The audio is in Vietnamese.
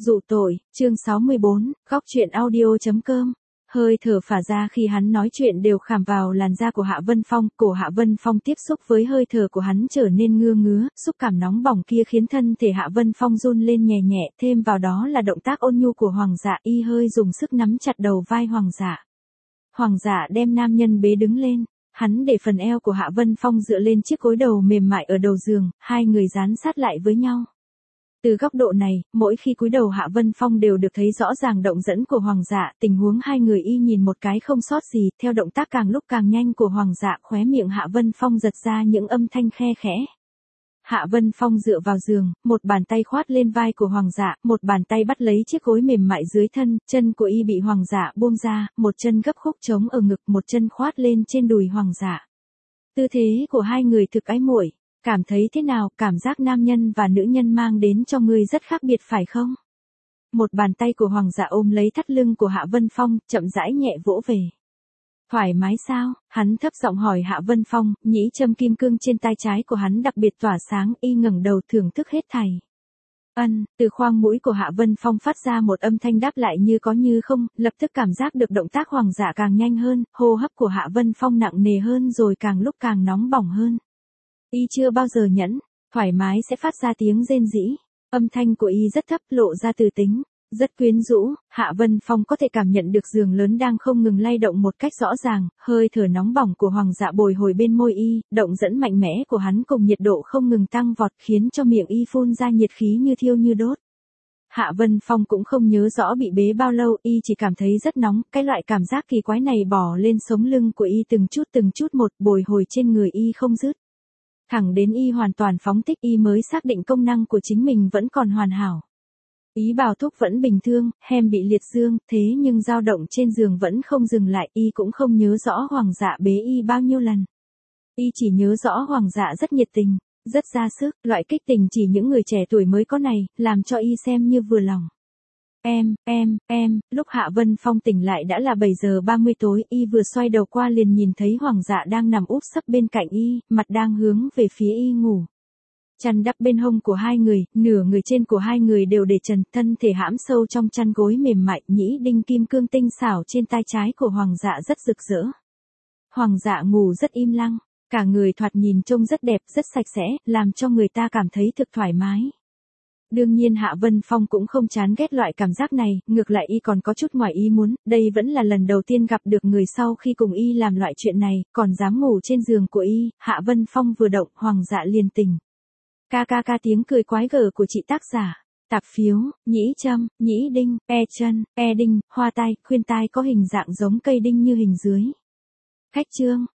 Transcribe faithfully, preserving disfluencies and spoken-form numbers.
Dụ tội, chương sáu mươi bốn, góc truyện audio.com. Hơi thở phả ra khi hắn nói chuyện đều khảm vào làn da của Hạ Vân Phong, cổ Hạ Vân Phong tiếp xúc với hơi thở của hắn trở nên ngưa ngứa, xúc cảm nóng bỏng kia khiến thân thể Hạ Vân Phong run lên nhẹ nhẹ, thêm vào đó là động tác ôn nhu của Hoàng Dạ, y hơi dùng sức nắm chặt đầu vai Hoàng Dạ. Hoàng Dạ đem nam nhân bế đứng lên, hắn để phần eo của Hạ Vân Phong dựa lên chiếc gối đầu mềm mại ở đầu giường, hai người dán sát lại với nhau. Từ góc độ này, mỗi khi cúi đầu Hạ Vân Phong đều được thấy rõ ràng động dẫn của Hoàng Dạ, tình huống hai người y nhìn một cái không sót gì, theo động tác càng lúc càng nhanh của Hoàng Dạ, khóe miệng Hạ Vân Phong giật ra những âm thanh khe khẽ. Hạ Vân Phong dựa vào giường, một bàn tay khoát lên vai của Hoàng Dạ, một bàn tay bắt lấy chiếc gối mềm mại dưới thân, chân của y bị Hoàng Dạ buông ra, một chân gấp khúc trống ở ngực, một chân khoát lên trên đùi Hoàng Dạ. Tư thế của hai người thực ái muội. Cảm thấy thế nào, cảm giác nam nhân và nữ nhân mang đến cho ngươi rất khác biệt phải không? Một bàn tay của Hoàng Dạ ôm lấy thắt lưng của Hạ Vân Phong, chậm rãi nhẹ vỗ về. Thoải mái sao? Hắn thấp giọng hỏi Hạ Vân Phong, nhĩ châm kim cương trên tai trái của hắn đặc biệt tỏa sáng, y ngẩng đầu thưởng thức hết thảy. Ân, từ khoang mũi của Hạ Vân Phong phát ra một âm thanh đáp lại như có như không, lập tức cảm giác được động tác Hoàng Dạ càng nhanh hơn, hô hấp của Hạ Vân Phong nặng nề hơn rồi càng lúc càng nóng bỏng hơn. Y chưa bao giờ nhẫn, thoải mái sẽ phát ra tiếng rên rỉ. Âm thanh của y rất thấp, lộ ra từ tính, rất quyến rũ. Hạ Vân Phong có thể cảm nhận được giường lớn đang không ngừng lay động một cách rõ ràng, hơi thở nóng bỏng của Hoàng Dạ bồi hồi bên môi y, động dẫn mạnh mẽ của hắn cùng nhiệt độ không ngừng tăng vọt khiến cho miệng y phun ra nhiệt khí như thiêu như đốt. Hạ Vân Phong cũng không nhớ rõ bị bế bao lâu, y chỉ cảm thấy rất nóng, cái loại cảm giác kỳ quái này bò lên sống lưng của y từng chút từng chút một, bồi hồi trên người y không dứt. Thẳng đến y hoàn toàn phóng thích y mới xác định công năng của chính mình vẫn còn hoàn hảo. Ý bào thúc vẫn bình thường, hem bị liệt dương, thế nhưng dao động trên giường vẫn không dừng lại, y cũng không nhớ rõ Hoàng Dạ bế y bao nhiêu lần. Y chỉ nhớ rõ Hoàng Dạ rất nhiệt tình, rất ra sức, loại kích tình chỉ những người trẻ tuổi mới có này, làm cho y xem như vừa lòng. Em, em, em, lúc Hạ Vân Phong tỉnh lại đã là bảy giờ ba mươi tối, y vừa xoay đầu qua liền nhìn thấy Hoàng Dạ đang nằm úp sấp bên cạnh y, mặt đang hướng về phía y ngủ. Chăn đắp bên hông của hai người, nửa người trên của hai người đều để trần, thân thể hãm sâu trong chăn gối mềm mại, nhĩ đinh kim cương tinh xảo trên tai trái của Hoàng Dạ rất rực rỡ. Hoàng Dạ ngủ rất im lặng, cả người thoạt nhìn trông rất đẹp, rất sạch sẽ, làm cho người ta cảm thấy thực thoải mái. Đương nhiên Hạ Vân Phong cũng không chán ghét loại cảm giác này, ngược lại y còn có chút ngoài ý muốn, đây vẫn là lần đầu tiên gặp được người sau khi cùng y làm loại chuyện này, còn dám ngủ trên giường của y. Hạ Vân Phong vừa động, Hoàng Dạ liền tỉnh. Ca ca ca tiếng cười quái gở của chị tác giả, tạp phiếu, nhĩ châm, nhĩ đinh, e chân, e đinh, hoa tai, khuyên tai có hình dạng giống cây đinh như hình dưới. Khách chương,